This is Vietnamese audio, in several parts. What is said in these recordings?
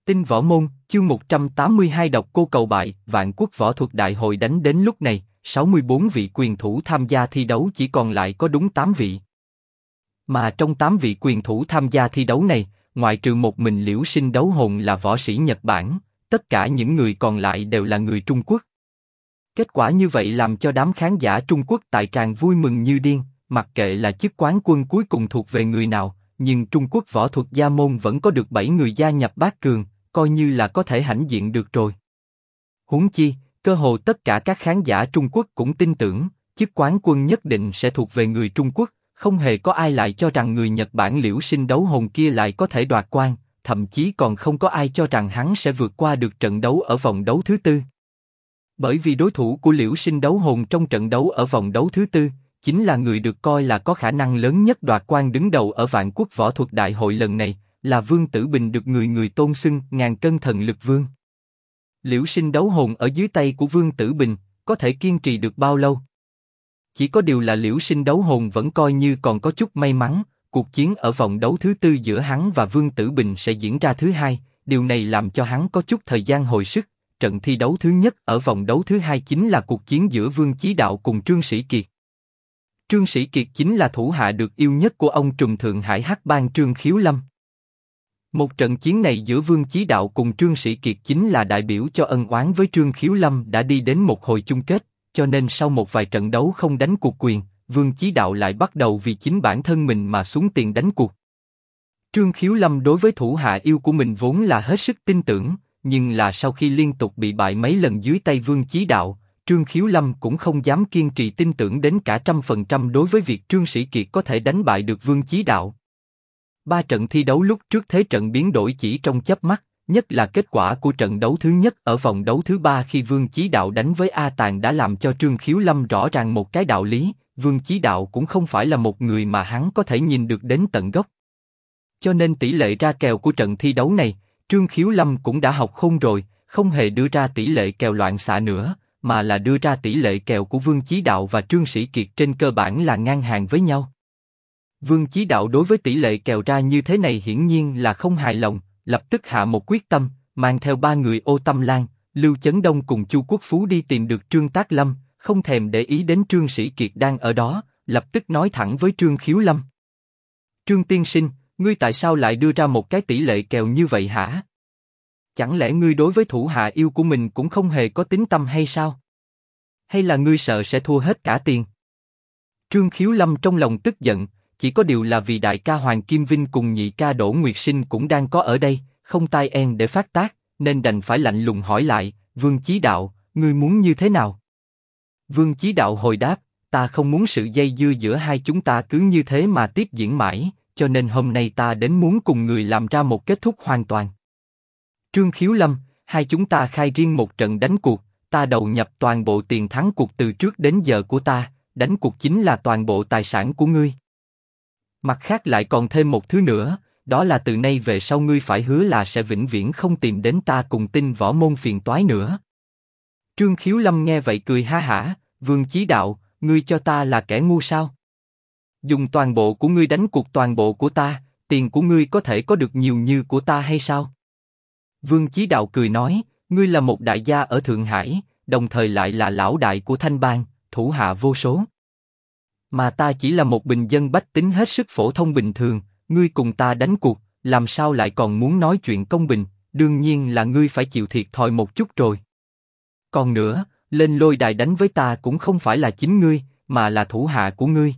Tinh Võ Môn, chương 182 độc cô cầu bại, Vạn Quốc Võ Thuật Đại Hội đánh đến lúc này, 64 vị quyền thủ tham gia thi đấu chỉ còn lại có đúng 8 vị. Mà trong 8 vị quyền thủ tham gia thi đấu này, ngoại trừ một mình Liễu Sinh Đấu Hồn là võ sĩ Nhật Bản, tất cả những người còn lại đều là người Trung Quốc. Kết quả như vậy làm cho đám khán giả Trung Quốc tại tràng vui mừng như điên, mặc kệ là chức quán quân cuối cùng thuộc về người nào, nhưng Trung Quốc võ thuật gia môn vẫn có được 7 người gia nhập bát cường, coi như là có thể hãnh diện được rồi. Huống chi, cơ hồ tất cả các khán giả Trung Quốc cũng tin tưởng, chức quán quân nhất định sẽ thuộc về người Trung Quốc, không hề có ai lại cho rằng người Nhật Bản Liễu Sinh Đấu Hồn kia lại có thể đoạt quan, thậm chí còn không có ai cho rằng hắn sẽ vượt qua được trận đấu ở vòng đấu thứ tư. Bởi vì đối thủ của Liễu Sinh Đấu Hồn trong trận đấu ở vòng đấu thứ tư, chính là người được coi là có khả năng lớn nhất đoạt quan đứng đầu ở Vạn Quốc Võ Thuật Đại Hội lần này, là Vương Tử Bình được người người tôn xưng ngàn cân thần lực vương. Liễu Sinh Đấu Hồn ở dưới tay của Vương Tử Bình, có thể kiên trì được bao lâu? Chỉ có điều là Liễu Sinh Đấu Hồn vẫn coi như còn có chút may mắn, cuộc chiến ở vòng đấu thứ tư giữa hắn và Vương Tử Bình sẽ diễn ra thứ hai, điều này làm cho hắn có chút thời gian hồi sức. Trận thi đấu thứ nhất ở vòng đấu thứ hai chính là cuộc chiến giữa Vương Chí Đạo cùng Trương Sĩ Kiệt. Trương Sĩ Kiệt chính là thủ hạ được yêu nhất của ông trùm Thượng Hải Hắc Bang Trương Khiếu Lâm. Một trận chiến này giữa Vương Chí Đạo cùng Trương Sĩ Kiệt chính là đại biểu cho ân oán với Trương Khiếu Lâm đã đi đến một hồi chung kết, cho nên sau một vài trận đấu không đánh cuộc quyền, Vương Chí Đạo lại bắt đầu vì chính bản thân mình mà xuống tiền đánh cuộc. Trương Khiếu Lâm đối với thủ hạ yêu của mình vốn là hết sức tin tưởng, nhưng là sau khi liên tục bị bại mấy lần dưới tay Vương Chí Đạo, Trương Khiếu Lâm cũng không dám kiên trì tin tưởng đến cả 100% đối với việc Trương Sĩ Kiệt có thể đánh bại được Vương Chí Đạo. 3 trận thi đấu lúc trước thế trận biến đổi chỉ trong chớp mắt, nhất là kết quả của trận đấu thứ nhất ở vòng đấu thứ 3 khi Vương Chí Đạo đánh với A Tàn đã làm cho Trương Khiếu Lâm rõ ràng một cái đạo lý, Vương Chí Đạo cũng không phải là một người mà hắn có thể nhìn được đến tận gốc. Cho nên tỷ lệ ra kèo của trận thi đấu này, Trương Khiếu Lâm cũng đã học khôn rồi, không hề đưa ra tỷ lệ kèo loạn xạ nữa, mà là đưa ra tỷ lệ kèo của Vương Chí Đạo và Trương Sĩ Kiệt trên cơ bản là ngang hàng với nhau. Vương Chí Đạo đối với tỷ lệ kèo ra như thế này hiển nhiên là không hài lòng, lập tức hạ một quyết tâm, mang theo 3 người Ô Tâm Lan, Lưu Chấn Đông cùng Chu Quốc Phú đi tìm được Trương Tác Lâm, không thèm để ý đến Trương Sĩ Kiệt đang ở đó, lập tức nói thẳng với Trương Khiếu Lâm. Trương tiên sinh, ngươi tại sao lại đưa ra một cái tỷ lệ kèo như vậy hả? Chẳng lẽ ngươi đối với thủ hạ yêu của mình cũng không hề có tín tâm hay sao? Hay là ngươi sợ sẽ thua hết cả tiền? Trương Khiếu Lâm trong lòng tức giận, chỉ có điều là vì đại ca Hoàng Kim Vinh cùng nhị ca Đỗ Nguyệt Sinh cũng đang có ở đây, không tai en để phát tác, nên đành phải lạnh lùng hỏi lại, Vương Chí Đạo, ngươi muốn như thế nào? Vương Chí Đạo hồi đáp, ta không muốn sự dây dưa giữa hai chúng ta cứ như thế mà tiếp diễn mãi, cho nên hôm nay ta đến muốn cùng người làm ra một kết thúc hoàn toàn. Trương Khiếu Lâm, hai chúng ta khai riêng một trận đánh cuộc, ta đầu nhập toàn bộ tiền thắng cuộc từ trước đến giờ của ta, đánh cuộc chính là toàn bộ tài sản của ngươi. Mặt khác lại còn thêm một thứ nữa, đó là từ nay về sau ngươi phải hứa là sẽ vĩnh viễn không tìm đến ta cùng Tinh Võ Môn phiền toái nữa. Trương Khiếu Lâm nghe vậy cười ha hả, Vương Chí Đạo, ngươi cho ta là kẻ ngu sao? Dùng toàn bộ của ngươi đánh cuộc toàn bộ của ta, tiền của ngươi có thể có được nhiều như của ta hay sao? Vương Chí Đạo cười nói, ngươi là một đại gia ở Thượng Hải, đồng thời lại là lão đại của Thanh Bang, thủ hạ vô số. Mà ta chỉ là một bình dân bách tính hết sức phổ thông bình thường, ngươi cùng ta đánh cuộc, làm sao lại còn muốn nói chuyện công bình, đương nhiên là ngươi phải chịu thiệt thòi một chút rồi. Còn nữa, lên lôi đài đánh với ta cũng không phải là chính ngươi, mà là thủ hạ của ngươi.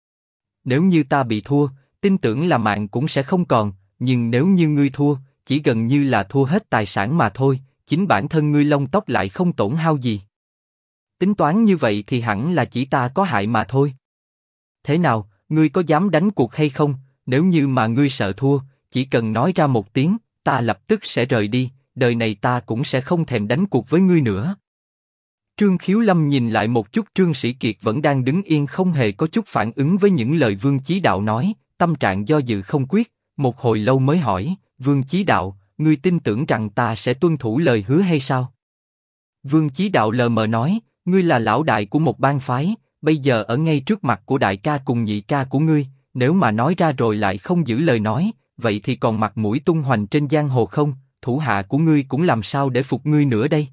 Nếu như ta bị thua, tin tưởng là mạng cũng sẽ không còn, nhưng nếu như ngươi thua, chỉ gần như là thua hết tài sản mà thôi, chính bản thân ngươi lông tóc lại không tổn hao gì. Tính toán như vậy thì hẳn là chỉ ta có hại mà thôi. Thế nào, ngươi có dám đánh cuộc hay không? Nếu như mà ngươi sợ thua, chỉ cần nói ra một tiếng, ta lập tức sẽ rời đi, đời này ta cũng sẽ không thèm đánh cuộc với ngươi nữa. Trương Khiếu Lâm nhìn lại một chút Trương Sĩ Kiệt vẫn đang đứng yên không hề có chút phản ứng với những lời Vương Chí Đạo nói, tâm trạng do dự không quyết, một hồi lâu mới hỏi, Vương Chí Đạo, ngươi tin tưởng rằng ta sẽ tuân thủ lời hứa hay sao? Vương Chí Đạo lờ mờ nói, ngươi là lão đại của một bang phái, bây giờ ở ngay trước mặt của đại ca cùng nhị ca của ngươi, nếu mà nói ra rồi lại không giữ lời nói, vậy thì còn mặt mũi tung hoành trên giang hồ không? thủ hạ của ngươi cũng làm sao để phục ngươi nữa đây?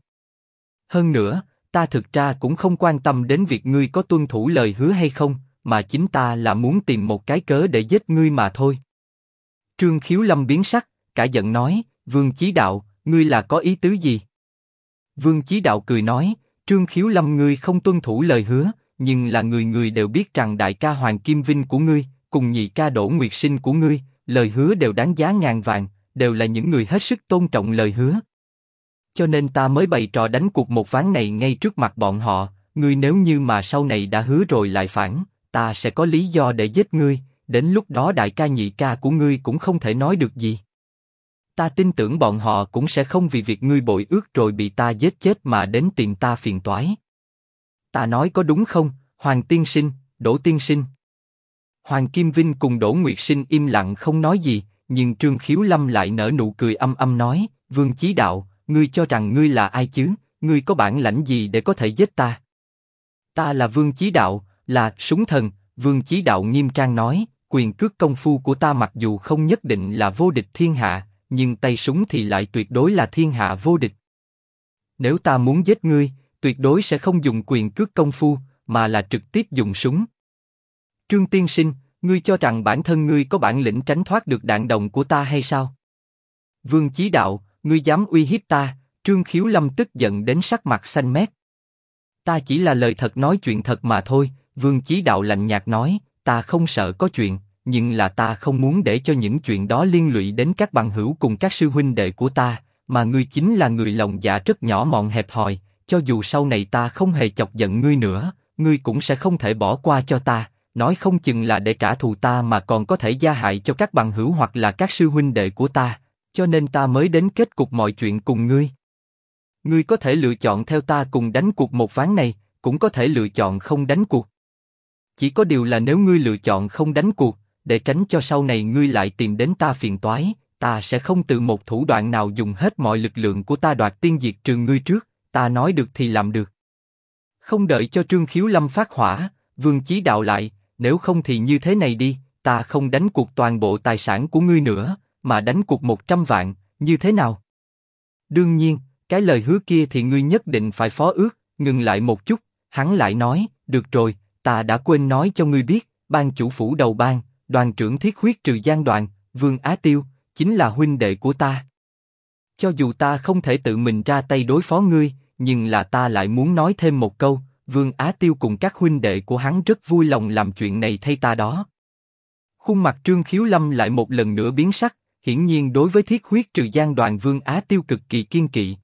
Hơn nữa, ta thực ra cũng không quan tâm đến việc ngươi có tuân thủ lời hứa hay không, mà chính ta là muốn tìm một cái cớ để giết ngươi mà thôi. Trương Khiếu Lâm biến sắc, cả giận nói, Vương Chí Đạo, ngươi là có ý tứ gì? Vương Chí Đạo cười nói, Trương Khiếu Lâm ngươi không tuân thủ lời hứa, nhưng là người người đều biết rằng đại ca Hoàng Kim Vinh của ngươi, cùng nhị ca Đỗ Nguyệt Sinh của ngươi, lời hứa đều đáng giá ngàn vàng, đều là những người hết sức tôn trọng lời hứa. Cho nên ta mới bày trò đánh cuộc một ván này ngay trước mặt bọn họ, ngươi nếu như mà sau này đã hứa rồi lại phản, ta sẽ có lý do để giết ngươi, đến lúc đó đại ca nhị ca của ngươi cũng không thể nói được gì. Ta tin tưởng bọn họ cũng sẽ không vì việc ngươi bội ước rồi bị ta giết chết mà đến tìm ta phiền toái. Ta nói có đúng không, Hoàng tiên sinh, Đỗ tiên sinh? Hoàng Kim Vinh cùng Đỗ Nguyệt Sinh im lặng không nói gì, nhưng Trương Khiếu Lâm lại nở nụ cười âm âm nói, Vương Chí Đạo, ngươi cho rằng ngươi là ai chứ? Ngươi có bản lãnh gì để có thể giết ta? Ta là Vương Chí Đạo, là súng thần. Vương Chí Đạo nghiêm trang nói, quyền cước công phu của ta mặc dù không nhất định là vô địch thiên hạ, nhưng tay súng thì lại tuyệt đối là thiên hạ vô địch. Nếu ta muốn giết ngươi, tuyệt đối sẽ không dùng quyền cước công phu, mà là trực tiếp dùng súng. Trương tiên sinh, ngươi cho rằng bản thân ngươi có bản lĩnh tránh thoát được đạn đồng của ta hay sao? Vương Chí Đạo, ngươi dám uy hiếp ta? Trương Khiếu Lâm tức giận đến sắc mặt xanh mét. Ta chỉ là lời thật nói chuyện thật mà thôi. Vương Chí Đạo lạnh nhạt nói, ta không sợ có chuyện, nhưng là ta không muốn để cho những chuyện đó liên lụy đến các bằng hữu cùng các sư huynh đệ của ta, mà ngươi chính là người lòng dạ rất nhỏ mọn hẹp hòi, cho dù sau này ta không hề chọc giận ngươi nữa, ngươi cũng sẽ không thể bỏ qua cho ta, nói không chừng là để trả thù ta mà còn có thể gia hại cho các bằng hữu hoặc là các sư huynh đệ của ta, cho nên ta mới đến kết cục mọi chuyện cùng ngươi. Ngươi có thể lựa chọn theo ta cùng đánh cuộc một ván này, cũng có thể lựa chọn không đánh cuộc. Chỉ có điều là nếu ngươi lựa chọn không đánh cuộc, để tránh cho sau này ngươi lại tìm đến ta phiền toái, ta sẽ không từ một thủ đoạn nào dùng hết mọi lực lượng của ta đoạt tiên diệt trừ ngươi trước, ta nói được thì làm được. Không đợi cho Trương Khiếu Lâm phát hỏa, Vương Chí Đạo lại, nếu không thì như thế này đi, ta không đánh cuộc toàn bộ tài sản của ngươi nữa, mà đánh cuộc 100 vạn, như thế nào? Đương nhiên, cái lời hứa kia thì ngươi nhất định phải phó ước. Ngừng lại một chút, hắn lại nói, được rồi, ta đã quên nói cho ngươi biết, ban chủ phủ đầu bang, đoàn trưởng Thiết Huyết Trừ Giang Đoàn, Vương Á Tiêu, chính là huynh đệ của ta. Cho dù ta không thể tự mình ra tay đối phó ngươi, nhưng là ta lại muốn nói thêm một câu, Vương Á Tiêu cùng các huynh đệ của hắn rất vui lòng làm chuyện này thay ta đó. Khuôn mặt Trương Khiếu Lâm lại một lần nữa biến sắc, hiển nhiên đối với Thiết Huyết Trừ Giang Đoàn Vương Á Tiêu cực kỳ kiên kỵ.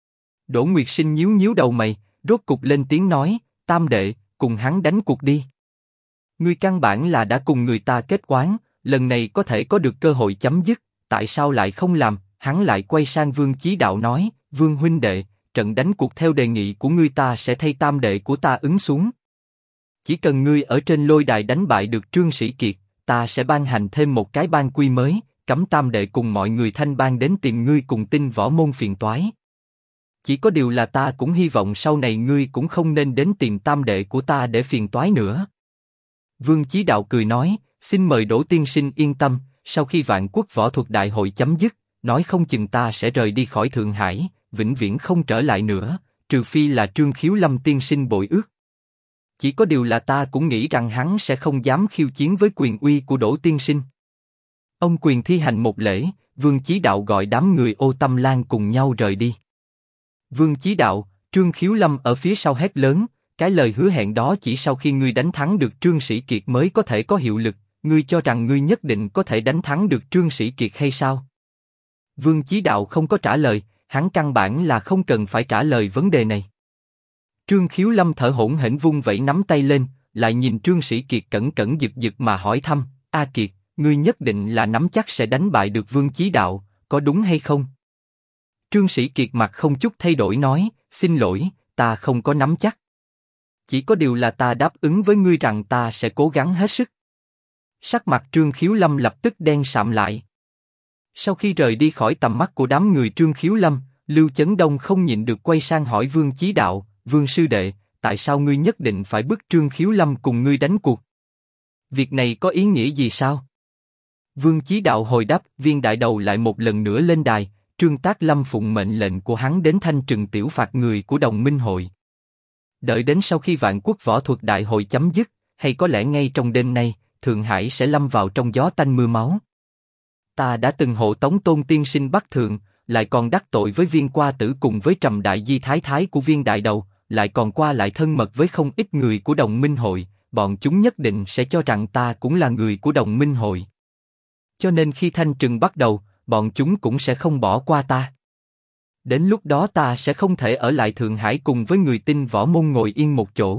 Đỗ Nguyệt Sinh nhíu nhíu đầu mày, rốt cục lên tiếng nói, Tam đệ, cùng hắn đánh cuộc đi. Ngươi căn bản là đã cùng người ta kết oán, lần này có thể có được cơ hội chấm dứt, tại sao lại không làm? Hắn lại quay sang Vương Chí Đạo nói, Vương huynh đệ, trận đánh cuộc theo đề nghị của ngươi ta sẽ thay tam đệ của ta ứng xuống. Chỉ cần ngươi ở trên lôi đài đánh bại được Trương Sĩ Kiệt, ta sẽ ban hành thêm một cái ban quy mới, cấm tam đệ cùng mọi người Thanh Bang đến tìm ngươi cùng Tinh Võ Môn phiền toái. Chỉ có điều là ta cũng hy vọng sau này ngươi cũng không nên đến tìm tam đệ của ta để phiền toái nữa. Vương Chí Đạo cười nói, xin mời Đỗ tiên sinh yên tâm, sau khi Vạn Quốc Võ Thuật Đại hội chấm dứt, nói không chừng ta sẽ rời đi khỏi Thượng Hải, vĩnh viễn không trở lại nữa, trừ phi là Trương Khiếu Lâm tiên sinh bội ước. Chỉ có điều là ta cũng nghĩ rằng hắn sẽ không dám khiêu chiến với quyền uy của Đỗ tiên sinh. Ông quyền thi hành một lễ, Vương Chí Đạo gọi đám người Ô Tâm Lan cùng nhau rời đi. Vương Chí Đạo, Trương Khiếu Lâm ở phía sau hét lớn, cái lời hứa hẹn đó chỉ sau khi ngươi đánh thắng được Trương Sĩ Kiệt mới có thể có hiệu lực, ngươi cho rằng ngươi nhất định có thể đánh thắng được Trương Sĩ Kiệt hay sao? Vương Chí Đạo không có trả lời, hắn căn bản là không cần phải trả lời vấn đề này. Trương Khiếu Lâm thở hổn hển vung vẩy nắm tay lên, lại nhìn Trương Sĩ Kiệt cẩn cẩn giật giật mà hỏi thăm, A Kiệt, ngươi nhất định là nắm chắc sẽ đánh bại được Vương Chí Đạo, có đúng hay không? Trương Sĩ Kiệt mặt không chút thay đổi nói, xin lỗi, ta không có nắm chắc. Chỉ có điều là ta đáp ứng với ngươi rằng ta sẽ cố gắng hết sức. Sắc mặt Trương Khiếu Lâm lập tức đen sạm lại. Sau khi rời đi khỏi tầm mắt của đám người Trương Khiếu Lâm, Lưu Chấn Đông không nhịn được quay sang hỏi Vương Chí Đạo, Vương sư đệ, tại sao ngươi nhất định phải bức Trương Khiếu Lâm cùng ngươi đánh cuộc? Việc này có ý nghĩa gì sao? Vương Chí Đạo hồi đáp, Viên đại đầu lại một lần nữa lên đài, Trương Tác Lâm phụng mệnh lệnh của hắn đến thanh trừng tiểu phạt người của đồng minh hội. Đợi đến sau khi Vạn Quốc Võ Thuật Đại hội chấm dứt, hay có lẽ ngay trong đêm nay, Thượng Hải sẽ lâm vào trong gió tanh mưa máu. Ta đã từng hộ tống Tôn tiên sinh Bắc Thượng, lại còn đắc tội với Viên Qua Tử cùng với Trầm Đại Di Thái Thái của Viên Đại Đầu, lại còn qua lại thân mật với không ít người của đồng minh hội, bọn chúng nhất định sẽ cho rằng ta cũng là người của đồng minh hội. Cho nên khi thanh trừng bắt đầu, bọn chúng cũng sẽ không bỏ qua ta. Đến lúc đó ta sẽ không thể ở lại Thượng Hải cùng với người Tinh Võ Môn ngồi yên một chỗ.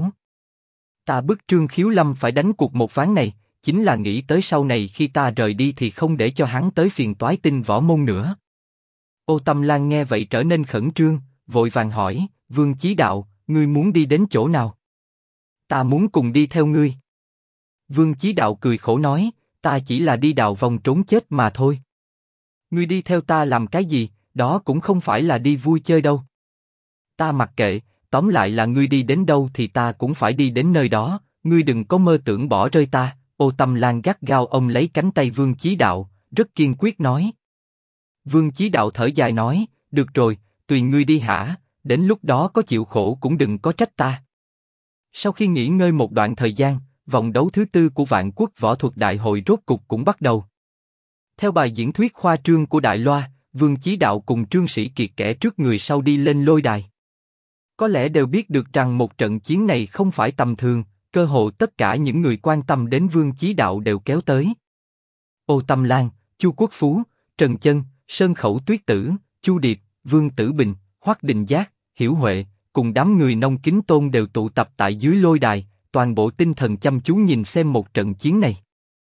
Ta bức Trương Khiếu Lâm phải đánh cuộc một ván này, chính là nghĩ tới sau này khi ta rời đi thì không để cho hắn tới phiền toái Tinh Võ Môn nữa. Ô Tâm Lan nghe vậy trở nên khẩn trương, vội vàng hỏi, Vương Chí Đạo, ngươi muốn đi đến chỗ nào? Ta muốn cùng đi theo ngươi. Vương Chí Đạo cười khổ nói, ta chỉ là đi đào vòng trốn chết mà thôi. Ngươi đi theo ta làm cái gì, đó cũng không phải là đi vui chơi đâu. Ta mặc kệ, tóm lại là ngươi đi đến đâu thì ta cũng phải đi đến nơi đó, ngươi đừng có mơ tưởng bỏ rơi ta. Ô Tâm Lan gắt gao ôm lấy cánh tay Vương Chí Đạo, rất kiên quyết nói. Vương Chí Đạo thở dài nói, được rồi, tùy ngươi đi hả, đến lúc đó có chịu khổ cũng đừng có trách ta. Sau khi nghỉ ngơi một đoạn thời gian, vòng đấu thứ tư của Vạn Quốc Võ Thuật Đại hội rốt cục cũng bắt đầu. Theo bài diễn thuyết khoa trương của Đại Loa, Vương Chí Đạo cùng Trương Sĩ Kiệt kẻ trước người sau đi lên lôi đài. Có lẽ đều biết được rằng một trận chiến này không phải tầm thường, cơ hồ tất cả những người quan tâm đến Vương Chí Đạo đều kéo tới. Ô Tâm Lan, Chu Quốc Phú, Trần Chân, Sơn Khẩu Tuyết Tử, Chu Điệp, Vương Tử Bình, Hoắc Đình Giác, Hiểu Huệ, cùng đám người nông kính tôn đều tụ tập tại dưới lôi đài, toàn bộ tinh thần chăm chú nhìn xem một trận chiến này.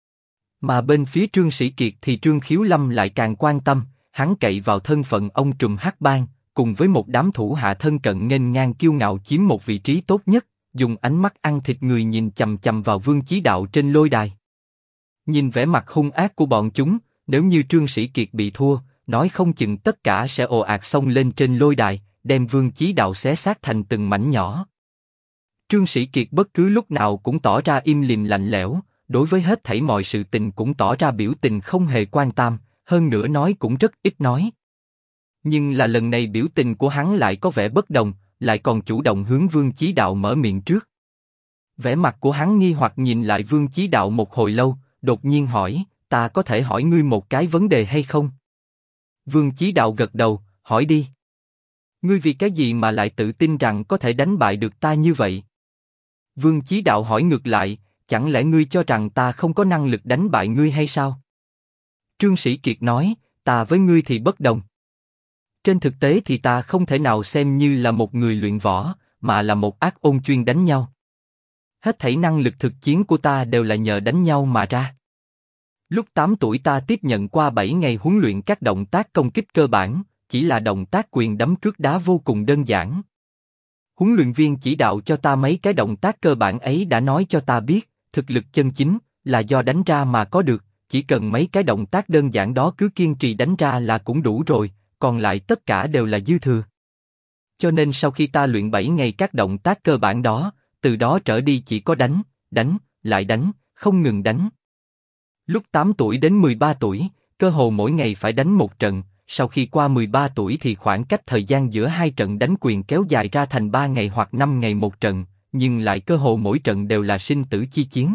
Mà bên phía Trương Sĩ Kiệt thì Trương Khiếu Lâm lại càng quan tâm, hắn cậy vào thân phận ông trùm hắc bang, cùng với một đám thủ hạ thân cận nghênh ngang kiêu ngạo chiếm một vị trí tốt nhất, dùng ánh mắt ăn thịt người nhìn chằm chằm vào Vương Chí Đạo trên lôi đài. Nhìn vẻ mặt hung ác của bọn chúng, nếu như Trương Sĩ Kiệt bị thua, nói không chừng tất cả sẽ ồ ạt xông lên trên lôi đài, đem Vương Chí Đạo xé xác thành từng mảnh nhỏ. Trương Sĩ Kiệt bất cứ lúc nào cũng tỏ ra im lìm lạnh lẽo, đối với hết thảy mọi sự tình cũng tỏ ra biểu tình không hề quan tâm, hơn nữa nói cũng rất ít nói. Nhưng là lần này biểu tình của hắn lại có vẻ bất đồng, lại còn chủ động hướng Vương Chí Đạo mở miệng trước. Vẻ mặt của hắn nghi hoặc nhìn lại Vương Chí Đạo một hồi lâu, đột nhiên hỏi, ta có thể hỏi ngươi một cái vấn đề hay không? Vương Chí Đạo gật đầu, hỏi đi. Ngươi vì cái gì mà lại tự tin rằng có thể đánh bại được ta như vậy? Vương Chí Đạo hỏi ngược lại, chẳng lẽ ngươi cho rằng ta không có năng lực đánh bại ngươi hay sao? Trương Sĩ Kiệt nói, ta với ngươi thì bất đồng. Trên thực tế thì ta không thể nào xem như là một người luyện võ, mà là một ác ôn chuyên đánh nhau. Hết thảy năng lực thực chiến của ta đều là nhờ đánh nhau mà ra. Lúc 8 tuổi ta tiếp nhận qua 7 ngày huấn luyện các động tác công kích cơ bản, chỉ là động tác quyền đấm cước đá vô cùng đơn giản. Huấn luyện viên chỉ đạo cho ta mấy cái động tác cơ bản ấy đã nói cho ta biết, thực lực chân chính là do đánh ra mà có được, chỉ cần mấy cái động tác đơn giản đó cứ kiên trì đánh ra là cũng đủ rồi, còn lại tất cả đều là dư thừa. Cho nên sau khi ta luyện 7 ngày các động tác cơ bản đó, từ đó trở đi chỉ có đánh, đánh, lại đánh, không ngừng đánh. Lúc 8 tuổi đến 13 tuổi, cơ hồ mỗi ngày phải đánh một trận, sau khi qua 13 tuổi thì khoảng cách thời gian giữa hai trận đánh quyền kéo dài ra thành 3 ngày hoặc 5 ngày một trận, nhưng lại cơ hồ mỗi trận đều là sinh tử chi chiến.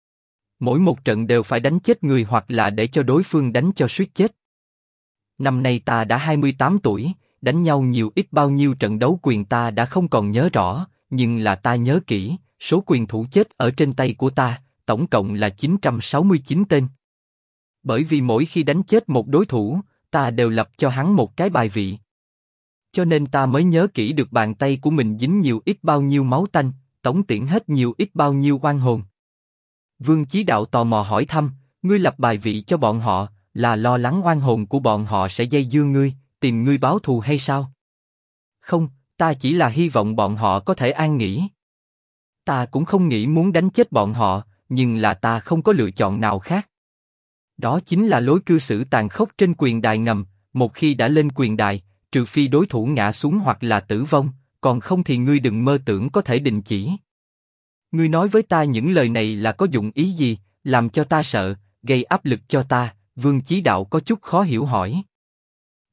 Mỗi một trận đều phải đánh chết người hoặc là để cho đối phương đánh cho suýt chết. Năm nay ta đã 28 tuổi, đánh nhau nhiều ít bao nhiêu trận đấu quyền ta đã không còn nhớ rõ, nhưng là ta nhớ kỹ, số quyền thủ chết ở trên tay của ta, tổng cộng là 969 tên. Bởi vì mỗi khi đánh chết một đối thủ, ta đều lập cho hắn một cái bài vị. Cho nên ta mới nhớ kỹ được bàn tay của mình dính nhiều ít bao nhiêu máu tanh, tống tiễn hết nhiều ít bao nhiêu oan hồn. Vương Chí Đạo tò mò hỏi thăm, ngươi lập bài vị cho bọn họ, là lo lắng oan hồn của bọn họ sẽ dây dưa ngươi, tìm ngươi báo thù hay sao? Không, ta chỉ là hy vọng bọn họ có thể an nghỉ. Ta cũng không nghĩ muốn đánh chết bọn họ, nhưng là ta không có lựa chọn nào khác. Đó chính là lối cư xử tàn khốc trên quyền đài ngầm, một khi đã lên quyền đài, trừ phi đối thủ ngã xuống hoặc là tử vong, còn không thì ngươi đừng mơ tưởng có thể đình chỉ. Ngươi nói với ta những lời này là có dụng ý gì, làm cho ta sợ, gây áp lực cho ta? Vương Chí Đạo có chút khó hiểu hỏi.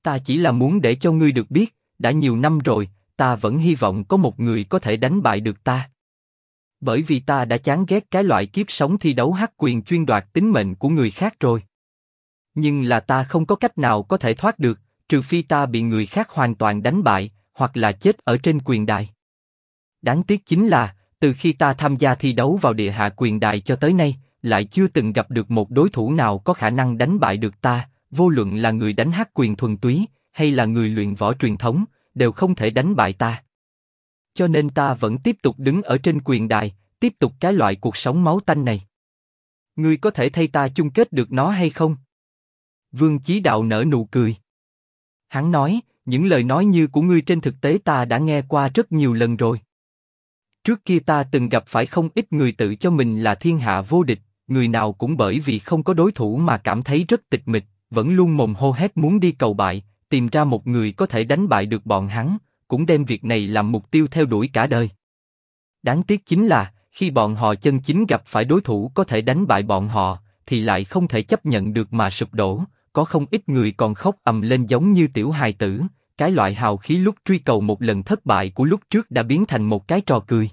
Ta chỉ là muốn để cho ngươi được biết, đã nhiều năm rồi, ta vẫn hy vọng có một người có thể đánh bại được ta. Bởi vì ta đã chán ghét cái loại kiếp sống thi đấu hắc quyền chuyên đoạt tính mệnh của người khác rồi. Nhưng là ta không có cách nào có thể thoát được, trừ phi ta bị người khác hoàn toàn đánh bại, hoặc là chết ở trên quyền đài. Đáng tiếc chính là, từ khi ta tham gia thi đấu vào địa hạ quyền đài cho tới nay, lại chưa từng gặp được một đối thủ nào có khả năng đánh bại được ta, vô luận là người đánh hắc quyền thuần túy, hay là người luyện võ truyền thống, đều không thể đánh bại ta. Cho nên ta vẫn tiếp tục đứng ở trên quyền đài, tiếp tục cái loại cuộc sống máu tanh này. Ngươi có thể thay ta chung kết được nó hay không? Vương Chí Đạo nở nụ cười. Hắn nói, những lời nói như của ngươi trên thực tế ta đã nghe qua rất nhiều lần rồi. Trước kia ta từng gặp phải không ít người tự cho mình là thiên hạ vô địch, người nào cũng bởi vì không có đối thủ mà cảm thấy rất tịch mịch, vẫn luôn mồm hô hét muốn đi cầu bại, tìm ra một người có thể đánh bại được bọn hắn, cũng đem việc này làm mục tiêu theo đuổi cả đời. Đáng tiếc chính là, khi bọn họ chân chính gặp phải đối thủ có thể đánh bại bọn họ, thì lại không thể chấp nhận được mà sụp đổ, có không ít người còn khóc ầm lên giống như tiểu hài tử, cái loại hào khí lúc truy cầu một lần thất bại của lúc trước đã biến thành một cái trò cười.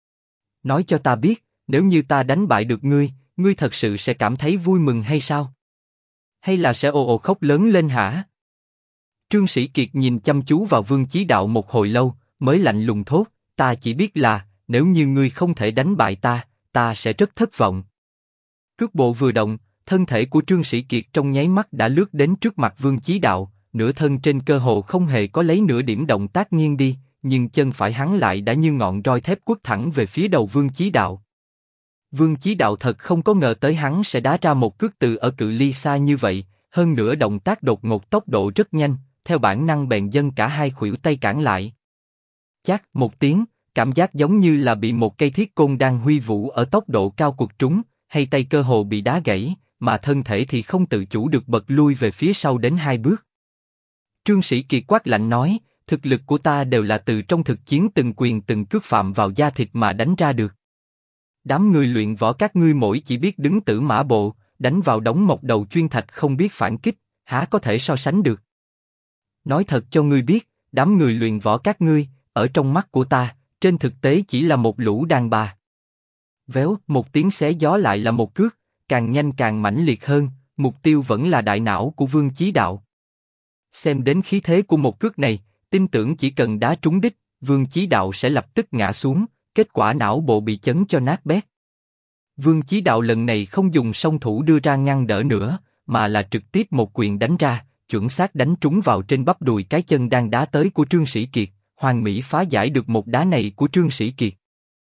Nói cho ta biết, nếu như ta đánh bại được ngươi, ngươi thật sự sẽ cảm thấy vui mừng hay sao? Hay là sẽ ồ ồ khóc lớn lên hả? Trương Sĩ Kiệt nhìn chăm chú vào Vương Chí Đạo một hồi lâu, mới lạnh lùng thốt, ta chỉ biết là, nếu như ngươi không thể đánh bại ta, ta sẽ rất thất vọng. Cước bộ vừa động, thân thể của Trương Sĩ Kiệt trong nháy mắt đã lướt đến trước mặt Vương Chí Đạo, nửa thân trên cơ hồ không hề có lấy nửa điểm động tác nghiêng đi, nhưng chân phải hắn lại đã như ngọn roi thép quất thẳng về phía đầu Vương Chí Đạo. Vương Chí Đạo thật không có ngờ tới hắn sẽ đá ra một cước từ ở cự ly xa như vậy, hơn nữa động tác đột ngột tốc độ rất nhanh, theo bản năng bèn dâng cả hai khuỷu tay cản lại. Chát một tiếng, cảm giác giống như là bị một cây thiết côn đang huy vũ ở tốc độ cao quật trúng, hay tay cơ hồ bị đá gãy, mà thân thể thì không tự chủ được bật lui về phía sau đến 2 bước. Trương Sĩ Kiệt quát lạnh nói, thực lực của ta đều là từ trong thực chiến từng quyền từng cước phạm vào da thịt mà đánh ra được. Đám người luyện võ các ngươi mỗi chỉ biết đứng tử mã bộ, đánh vào đống mộc đầu chuyên thạch không biết phản kích, há có thể so sánh được. Nói thật cho ngươi biết, đám người luyện võ các ngươi, ở trong mắt của ta, trên thực tế chỉ là một lũ đàn bà. Véo, một tiếng xé gió lại là một cước, càng nhanh càng mãnh liệt hơn, mục tiêu vẫn là đại não của Vương Chí Đạo. Xem đến khí thế của một cước này, tin tưởng chỉ cần đá trúng đích, Vương Chí Đạo sẽ lập tức ngã xuống, kết quả não bộ bị chấn cho nát bét. Vương Chí Đạo lần này không dùng song thủ đưa ra ngăn đỡ nữa, mà là trực tiếp một quyền đánh ra, chuẩn xác đánh trúng vào trên bắp đùi cái chân đang đá tới của Trương Sĩ Kiệt, hoàn mỹ phá giải được một đá này của Trương Sĩ Kiệt.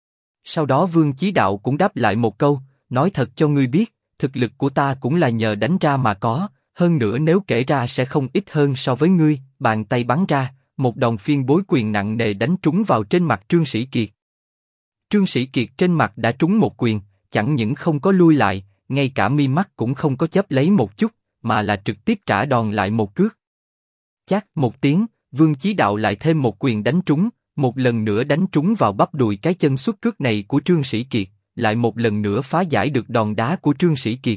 Sau đó Vương Chí Đạo cũng đáp lại một câu, nói thật cho ngươi biết, thực lực của ta cũng là nhờ đánh ra mà có, hơn nữa nếu kể ra sẽ không ít hơn so với ngươi. Bàn tay bắn ra, một đòn phiên bối quyền nặng nề đánh trúng vào trên mặt Trương Sĩ Kiệt. Trương Sĩ Kiệt trên mặt đã trúng một quyền, chẳng những không có lui lại, ngay cả mi mắt cũng không có chớp lấy một chút, mà là trực tiếp trả đòn lại một cước. Chát một tiếng, Vương Chí Đạo lại thêm một quyền đánh trúng, một lần nữa đánh trúng vào bắp đùi cái chân xuất cước này của Trương Sĩ Kiệt, lại một lần nữa phá giải được đòn đá của Trương Sĩ Kiệt.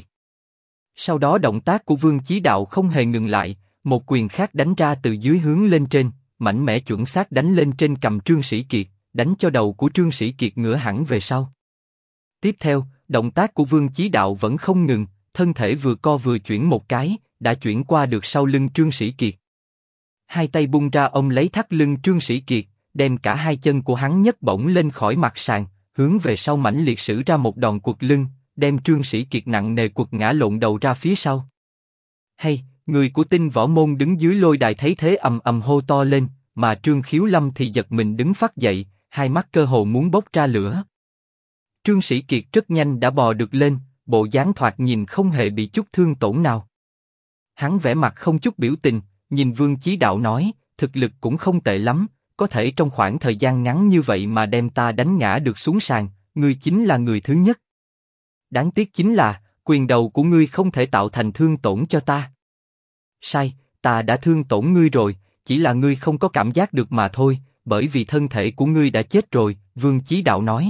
Sau đó động tác của Vương Chí Đạo không hề ngừng lại, một quyền khác đánh ra từ dưới hướng lên trên, mạnh mẽ chuẩn xác đánh lên trên cằm Trương Sĩ Kiệt, đánh cho đầu của Trương Sĩ Kiệt ngửa hẳn về sau. Tiếp theo, động tác của Vương Chí Đạo vẫn không ngừng, thân thể vừa co vừa chuyển một cái, đã chuyển qua được sau lưng Trương Sĩ Kiệt. Hai tay bung ra ôm lấy thắt lưng Trương Sĩ Kiệt, đem cả hai chân của hắn nhấc bổng lên khỏi mặt sàn, hướng về sau mãnh liệt sử ra một đòn quật lưng, đem Trương Sĩ Kiệt nặng nề quật ngã lộn đầu ra phía sau. Hay, người của Tinh Võ Môn đứng dưới lôi đài thấy thế ầm ầm hô to lên, mà Trương Khiếu Lâm thì giật mình đứng phắt dậy, hai mắt cơ hồ muốn bốc ra lửa. Trương Sĩ Kiệt rất nhanh đã bò được lên, bộ dáng thoạt nhìn không hề bị chút thương tổn nào. Hắn vẻ mặt không chút biểu tình, nhìn Vương Chí Đạo nói, thực lực cũng không tệ lắm, có thể trong khoảng thời gian ngắn như vậy mà đem ta đánh ngã được xuống sàn, ngươi chính là người thứ nhất. Đáng tiếc chính là, quyền đầu của ngươi không thể tạo thành thương tổn cho ta. Sai, ta đã thương tổn ngươi rồi, chỉ là ngươi không có cảm giác được mà thôi, bởi vì thân thể của ngươi đã chết rồi, Vương Chí Đạo nói.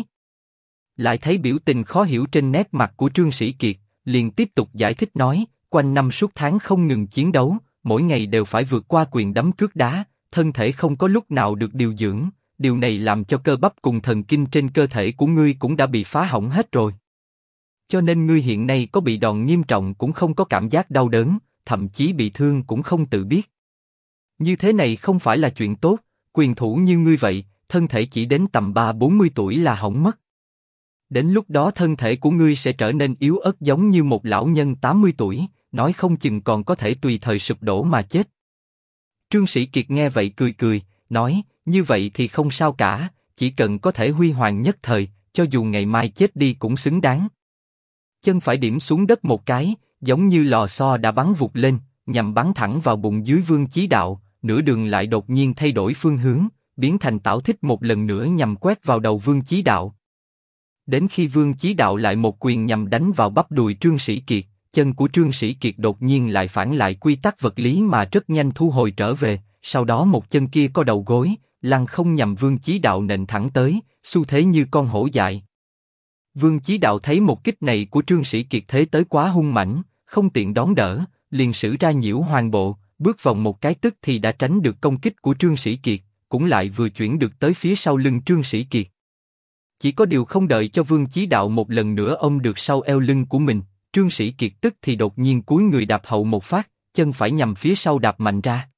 Lại thấy biểu tình khó hiểu trên nét mặt của Trương Sĩ Kiệt, liền tiếp tục giải thích nói, quanh năm suốt tháng không ngừng chiến đấu, mỗi ngày đều phải vượt qua quyền đấm cước đá, thân thể không có lúc nào được điều dưỡng, điều này làm cho cơ bắp cùng thần kinh trên cơ thể của ngươi cũng đã bị phá hỏng hết rồi. Cho nên ngươi hiện nay có bị đòn nghiêm trọng cũng không có cảm giác đau đớn, thậm chí bị thương cũng không tự biết. Như thế này không phải là chuyện tốt, quyền thủ như ngươi vậy, thân thể chỉ đến tầm 30-40 tuổi là hỏng mất. Đến lúc đó thân thể của ngươi sẽ trở nên yếu ớt giống như một lão nhân 80 tuổi, nói không chừng còn có thể tùy thời sụp đổ mà chết. Trương Sĩ Kiệt nghe vậy cười cười, nói, như vậy thì không sao cả, chỉ cần có thể huy hoàng nhất thời, cho dù ngày mai chết đi cũng xứng đáng. Chân phải điểm xuống đất một cái, giống như lò xo đã bắn vụt lên, nhằm bắn thẳng vào bụng dưới Vương Chí Đạo, nửa đường lại đột nhiên thay đổi phương hướng, biến thành tảo thích một lần nữa nhằm quét vào đầu Vương Chí Đạo. Đến khi Vương Chí Đạo lại một quyền nhằm đánh vào bắp đùi Trương Sĩ Kiệt, chân của Trương Sĩ Kiệt đột nhiên lại phản lại quy tắc vật lý mà rất nhanh thu hồi trở về, sau đó một chân kia co đầu gối, lăng không nhằm Vương Chí Đạo nện thẳng tới, xu thế như con hổ dại. Vương Chí Đạo thấy một kích này của Trương Sĩ Kiệt thế tới quá hung mãnh, không tiện đón đỡ, liền sử ra Nhiễu Hoàng Bộ, bước vòng một cái tức thì đã tránh được công kích của Trương Sĩ Kiệt, cũng lại vừa chuyển được tới phía sau lưng Trương Sĩ Kiệt. Chỉ có điều không đợi cho Vương Chí Đạo một lần nữa ôm được sau eo lưng của mình, Trương Sĩ Kiệt tức thì đột nhiên cúi người đạp hậu một phát, chân phải nhằm phía sau đạp mạnh ra.